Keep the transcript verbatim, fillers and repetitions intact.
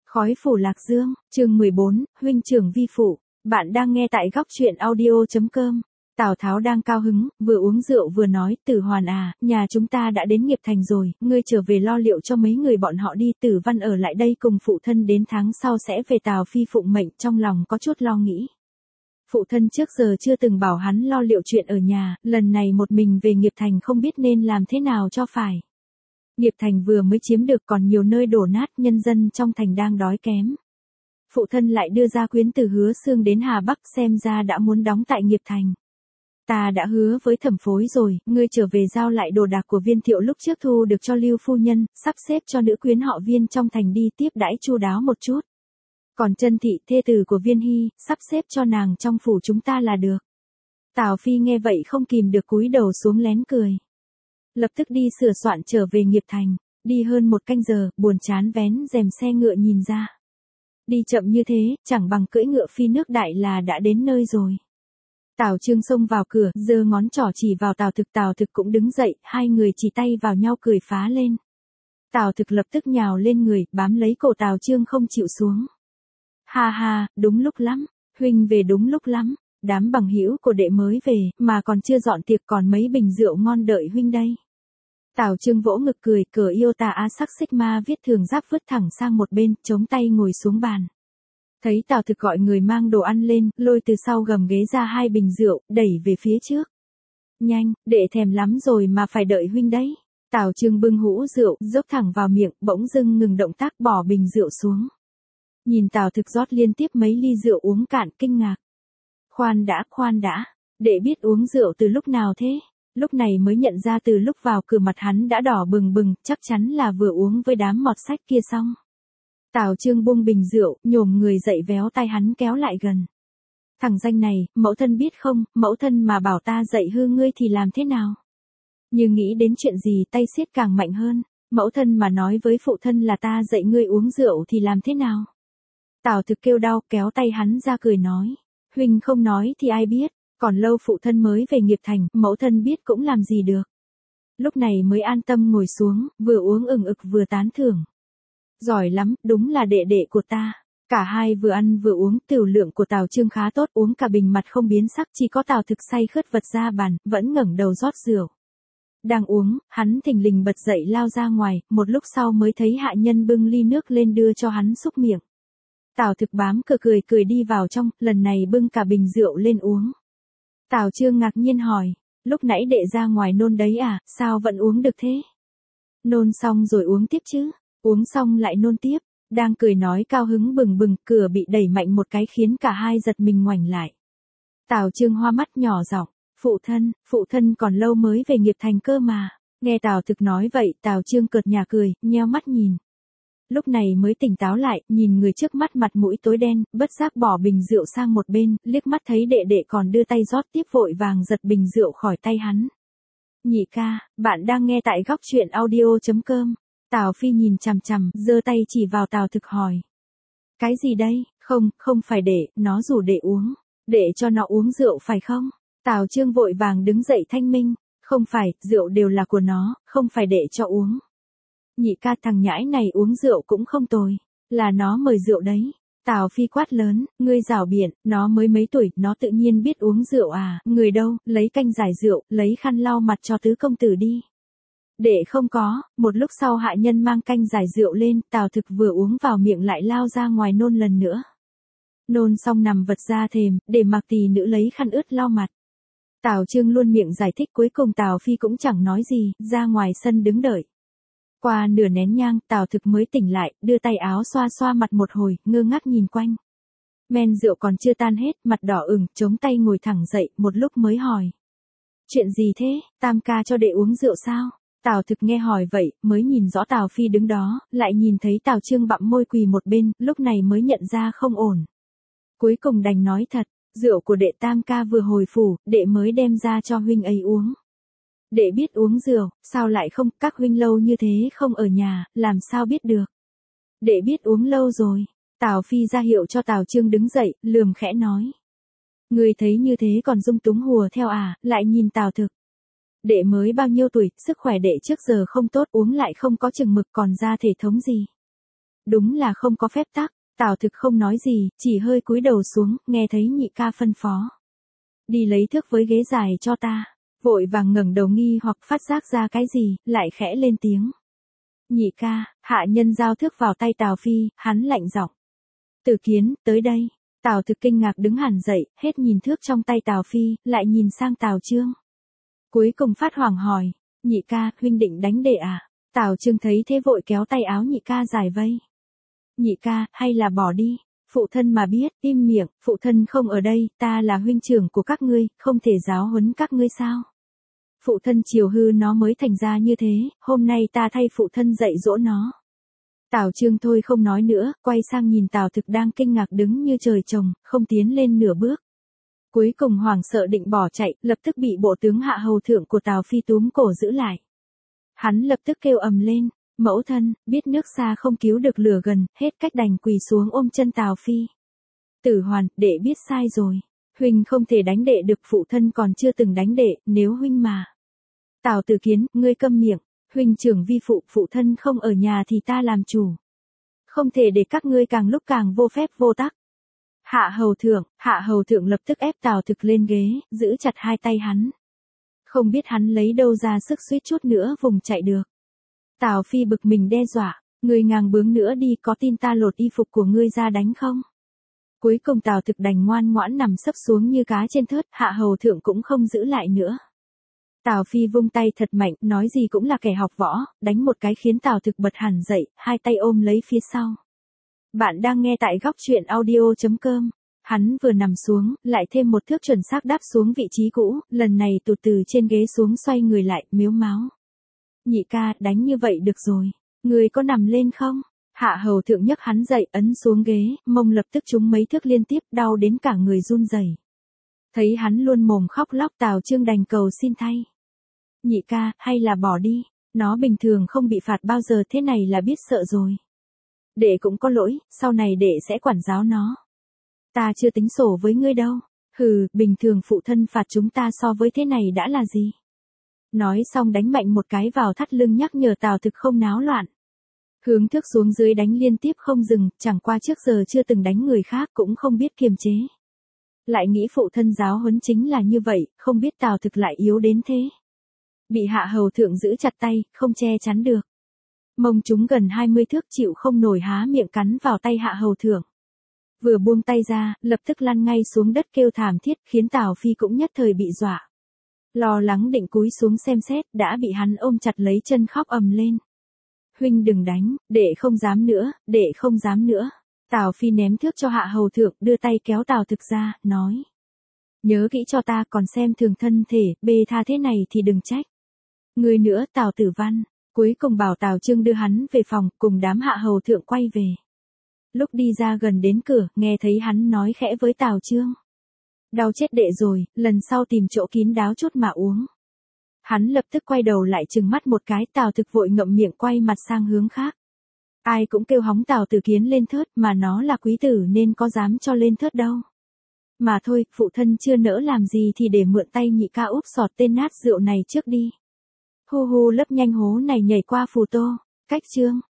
Khói phủ Lạc Dương, chương mười bốn, huynh trưởng vi phụ. Bạn đang nghe tại góc truyện audio chấm com. Tào Tháo đang cao hứng, vừa uống rượu vừa nói, Tử Hoàn à, nhà chúng ta đã đến Nghiệp Thành rồi, ngươi trở về lo liệu cho mấy người bọn họ đi, Tử Văn ở lại đây cùng phụ thân đến tháng sau sẽ về Tào Phi phụng mệnh, trong lòng có chút lo nghĩ. Phụ thân trước giờ chưa từng bảo hắn lo liệu chuyện ở nhà, lần này một mình về Nghiệp Thành không biết nên làm thế nào cho phải. Nghiệp Thành vừa mới chiếm được còn nhiều nơi đổ nát, nhân dân trong thành đang đói kém. Phụ thân lại đưa ra quyến từ Hứa Xương đến Hà Bắc, xem ra đã muốn đóng tại Nghiệp Thành. Ta đã hứa với Thẩm Phối rồi, ngươi trở về giao lại đồ đạc của Viên Thiệu lúc trước thu được cho Lưu phu nhân, sắp xếp cho nữ quyến họ Viên trong thành đi tiếp đãi chu đáo một chút. Còn Chân Thị, thê tử của Viên Hy, sắp xếp cho nàng trong phủ chúng ta là được. Tào Phi nghe vậy không kìm được cúi đầu xuống lén cười. Lập tức đi sửa soạn trở về Nghiệp Thành, đi hơn một canh giờ, buồn chán vén rèm xe ngựa nhìn ra. Đi chậm như thế, chẳng bằng cưỡi ngựa phi nước đại là đã đến nơi rồi. Tào Chương xông vào cửa, giơ ngón trỏ chỉ vào Tào Thực, Tào Thực cũng đứng dậy, hai người chỉ tay vào nhau cười phá lên. Tào Thực lập tức nhào lên người, bám lấy cổ Tào Chương không chịu xuống. Ha ha, đúng lúc lắm, huynh về đúng lúc lắm. Đám bằng hữu của đệ mới về, mà còn chưa dọn tiệc, còn mấy bình rượu ngon đợi huynh đây. Tào Chương vỗ ngực cười, cờ yêu tà á sắc xích ma viết thường giáp vứt thẳng sang một bên, chống tay ngồi xuống bàn. Thấy Tào Thực gọi người mang đồ ăn lên, lôi từ sau gầm ghế ra hai bình rượu, đẩy về phía trước. Nhanh, đệ thèm lắm rồi mà phải đợi huynh đấy. Tào Chương bưng hũ rượu, dốc thẳng vào miệng, bỗng dưng ngừng động tác bỏ bình rượu xuống. Nhìn Tào Thực rót liên tiếp mấy ly rượu uống cạn, kinh ngạc. Khoan đã, khoan đã, đệ biết uống rượu từ lúc nào thế? Lúc này mới nhận ra từ lúc vào cửa mặt hắn đã đỏ bừng bừng, chắc chắn là vừa uống với đám mọt sách kia xong. Tào Chương buông bình rượu, nhổm người dậy véo tay hắn kéo lại gần. Thằng danh này, mẫu thân biết không, mẫu thân mà bảo ta dạy hư ngươi thì làm thế nào? Như nghĩ đến chuyện gì tay siết càng mạnh hơn, mẫu thân mà nói với phụ thân là ta dạy ngươi uống rượu thì làm thế nào? Tào Thực kêu đau, kéo tay hắn ra cười nói. Huynh không nói thì ai biết, còn lâu phụ thân mới về Nghiệp Thành, mẫu thân biết cũng làm gì được. Lúc này mới an tâm ngồi xuống, vừa uống ừng ực vừa tán thưởng. Giỏi lắm, đúng là đệ đệ của ta. Cả hai vừa ăn vừa uống, tiểu lượng của Tào Chương khá tốt, uống cả bình mặt không biến sắc, chỉ có Tào Thực say khướt vật ra bàn, vẫn ngẩng đầu rót rượu. Đang uống, hắn thình lình bật dậy lao ra ngoài, một lúc sau mới thấy hạ nhân bưng ly nước lên đưa cho hắn xúc miệng. Tào Thực bám cửa cười cười đi vào trong, lần này bưng cả bình rượu lên uống. Tào Chương ngạc nhiên hỏi, lúc nãy đệ ra ngoài nôn đấy à, sao vẫn uống được thế? Nôn xong rồi uống tiếp chứ, uống xong lại nôn tiếp, đang cười nói cao hứng bừng bừng, cửa bị đẩy mạnh một cái khiến cả hai giật mình ngoảnh lại. Tào Chương hoa mắt nhỏ giọng, phụ thân, phụ thân còn lâu mới về Nghiệp Thành cơ mà. Nghe Tào Thực nói vậy, Tào Chương cợt nhả cười, nheo mắt nhìn. Lúc này mới tỉnh táo lại, nhìn người trước mắt mặt mũi tối đen, bất giác bỏ bình rượu sang một bên, liếc mắt thấy đệ đệ còn đưa tay rót tiếp vội vàng giật bình rượu khỏi tay hắn. Nhị ca, bạn đang nghe tại góc truyện audio chấm com. Tào Phi nhìn chằm chằm, giơ tay chỉ vào Tào Thực hỏi. Cái gì đây? Không, không phải để, nó rủ đệ uống. Để cho nó uống rượu phải không? Tào Chương vội vàng đứng dậy thanh minh. Không phải, rượu đều là của nó, không phải để cho uống. Nhị ca, thằng nhãi này uống rượu cũng không tồi, là nó mời rượu đấy. Tào Phi quát lớn, ngươi rảo biện, nó mới mấy tuổi, nó tự nhiên biết uống rượu à, người đâu, lấy canh giải rượu, lấy khăn lau mặt cho tứ công tử đi. Để không có, một lúc sau hạ nhân mang canh giải rượu lên, Tào Thực vừa uống vào miệng lại lao ra ngoài nôn lần nữa. Nôn xong nằm vật ra thềm, để mặc tỳ nữ lấy khăn ướt lau mặt. Tào Chương luôn miệng giải thích, cuối cùng Tào Phi cũng chẳng nói gì, ra ngoài sân đứng đợi. Qua nửa nén nhang, Tào Thực mới tỉnh lại, đưa tay áo xoa xoa mặt một hồi, ngơ ngác nhìn quanh. Men rượu còn chưa tan hết, mặt đỏ ửng, chống tay ngồi thẳng dậy, một lúc mới hỏi. Chuyện gì thế, tam ca cho đệ uống rượu sao? Tào Thực nghe hỏi vậy, mới nhìn rõ Tào Phi đứng đó, lại nhìn thấy Tào Chương bặm môi quỳ một bên, lúc này mới nhận ra không ổn. Cuối cùng đành nói thật, rượu của đệ tam ca vừa hồi phủ, đệ mới đem ra cho huynh ấy uống. Đệ biết uống rượu, sao lại không, các huynh lâu như thế không ở nhà, làm sao biết được. Đệ biết uống lâu rồi. Tào Phi ra hiệu cho Tào Chương đứng dậy, lườm khẽ nói. Người thấy như thế còn dung túng hùa theo à, lại nhìn Tào Thực. Đệ mới bao nhiêu tuổi, sức khỏe đệ trước giờ không tốt, uống lại không có chừng mực, còn ra thể thống gì. đúng là không có phép tắc. Tào Thực không nói gì, chỉ hơi cúi đầu xuống, nghe thấy nhị ca phân phó. Đi lấy thước với ghế dài cho ta. Vội vàng ngẩng đầu nghi hoặc phát giác ra cái gì, lại khẽ lên tiếng. Nhị ca, hạ nhân giao thước vào tay Tào Phi, hắn lạnh giọng. Từ Kiến, tới đây. Tào Thực kinh ngạc đứng hẳn dậy, hết nhìn thước trong tay Tào Phi, lại nhìn sang Tào Chương. Cuối cùng phát hoảng hỏi, nhị ca, huynh định đánh đệ à? Tào Chương thấy thế vội kéo tay áo nhị ca giải vây. Nhị ca, hay là bỏ đi? Phụ thân mà biết, im miệng, phụ thân không ở đây, ta là huynh trưởng của các ngươi, không thể giáo huấn các ngươi sao? Phụ thân chiều hư nó mới thành ra như thế, hôm nay ta thay phụ thân dạy dỗ nó. Tào Chương thôi không nói nữa, quay sang nhìn Tào Thực đang kinh ngạc đứng như trời trồng, không tiến lên nửa bước. Cuối cùng hoảng sợ định bỏ chạy, lập tức bị bộ tướng hạ hầu thượng của Tào Phi túm cổ giữ lại. Hắn lập tức kêu ầm lên, mẫu thân, biết nước xa không cứu được lửa gần, hết cách đành quỳ xuống ôm chân Tào Phi. Tử Hoàn, đệ biết sai rồi. Huynh không thể đánh đệ được, phụ thân còn chưa từng đánh đệ, nếu huynh mà. Tào Tử Kiến, ngươi câm miệng, huynh trưởng vi phụ, phụ thân không ở nhà thì ta làm chủ. Không thể để các ngươi càng lúc càng vô phép vô tắc. Hạ hầu thượng, hạ hầu thượng lập tức ép Tào Thực lên ghế, giữ chặt hai tay hắn. Không biết hắn lấy đâu ra sức suýt chút nữa vùng chạy được. Tào Phi bực mình đe dọa, ngươi ngang bướng nữa đi, có tin ta lột y phục của ngươi ra đánh không? Cuối cùng Tào Thực đành ngoan ngoãn nằm sấp xuống như cá trên thớt, hạ hầu thượng cũng không giữ lại nữa. Tào Phi vung tay thật mạnh, nói gì cũng là kẻ học võ, đánh một cái khiến Tào Thực bật hẳn dậy, hai tay ôm lấy phía sau. Bạn đang nghe tại góc truyện audio chấm com. Hắn vừa nằm xuống, lại thêm một thước chuẩn xác đáp xuống vị trí cũ, lần này tụt từ trên ghế xuống xoay người lại, miếu máu. Nhị ca, đánh như vậy được rồi. Người có nằm lên không? Hạ hầu thượng nhấc hắn dậy, ấn xuống ghế, mông lập tức trúng mấy thước liên tiếp, đau đến cả người run rẩy. Thấy hắn luôn mồm khóc lóc, Tào Chương đành cầu xin thay. Nhị ca, hay là bỏ đi, nó bình thường không bị phạt bao giờ, thế này là biết sợ rồi. Đệ cũng có lỗi, sau này đệ sẽ quản giáo nó. Ta chưa tính sổ với ngươi đâu. Hừ, bình thường phụ thân phạt chúng ta so với thế này đã là gì? Nói xong đánh mạnh một cái vào thắt lưng nhắc nhở Tào Thực không náo loạn. Hướng thước xuống dưới đánh liên tiếp không dừng, chẳng qua trước giờ chưa từng đánh người khác cũng không biết kiềm chế. Lại nghĩ phụ thân giáo huấn chính là như vậy, không biết Tào Thực lại yếu đến thế. Bị hạ hầu thượng giữ chặt tay, không che chắn được. Mông chúng gần hai mươi thước chịu không nổi há miệng cắn vào tay hạ hầu thượng. Vừa buông tay ra, lập tức lăn ngay xuống đất kêu thảm thiết, khiến Tào Phi cũng nhất thời bị dọa. Lo lắng định cúi xuống xem xét, đã bị hắn ôm chặt lấy chân khóc ầm lên. Huynh đừng đánh, đệ không dám nữa, đệ không dám nữa. Tào Phi ném thước cho hạ hầu thượng, đưa tay kéo Tào Thực ra, nói. Nhớ kỹ cho ta, còn xem thường thân thể, bê tha thế này thì đừng trách. Người nữa, Tào Tử Văn, cuối cùng bảo Tào Chương đưa hắn về phòng, cùng đám hạ hầu thượng quay về. Lúc đi ra gần đến cửa, nghe thấy hắn nói khẽ với Tào Chương. Đau chết đệ rồi, lần sau tìm chỗ kín đáo chút mà uống. Hắn lập tức quay đầu lại trừng mắt một cái, Tào Thực vội ngậm miệng quay mặt sang hướng khác. Ai cũng kêu hóng Tào Tử Kiến lên thớt, mà nó là quý tử nên có dám cho lên thớt đâu. Mà thôi, phụ thân chưa nỡ làm gì thì để mượn tay nhị ca úp sọt tên nát rượu này trước đi. Hu hu lấp nhanh hố này nhảy qua phù tô. Cách chương.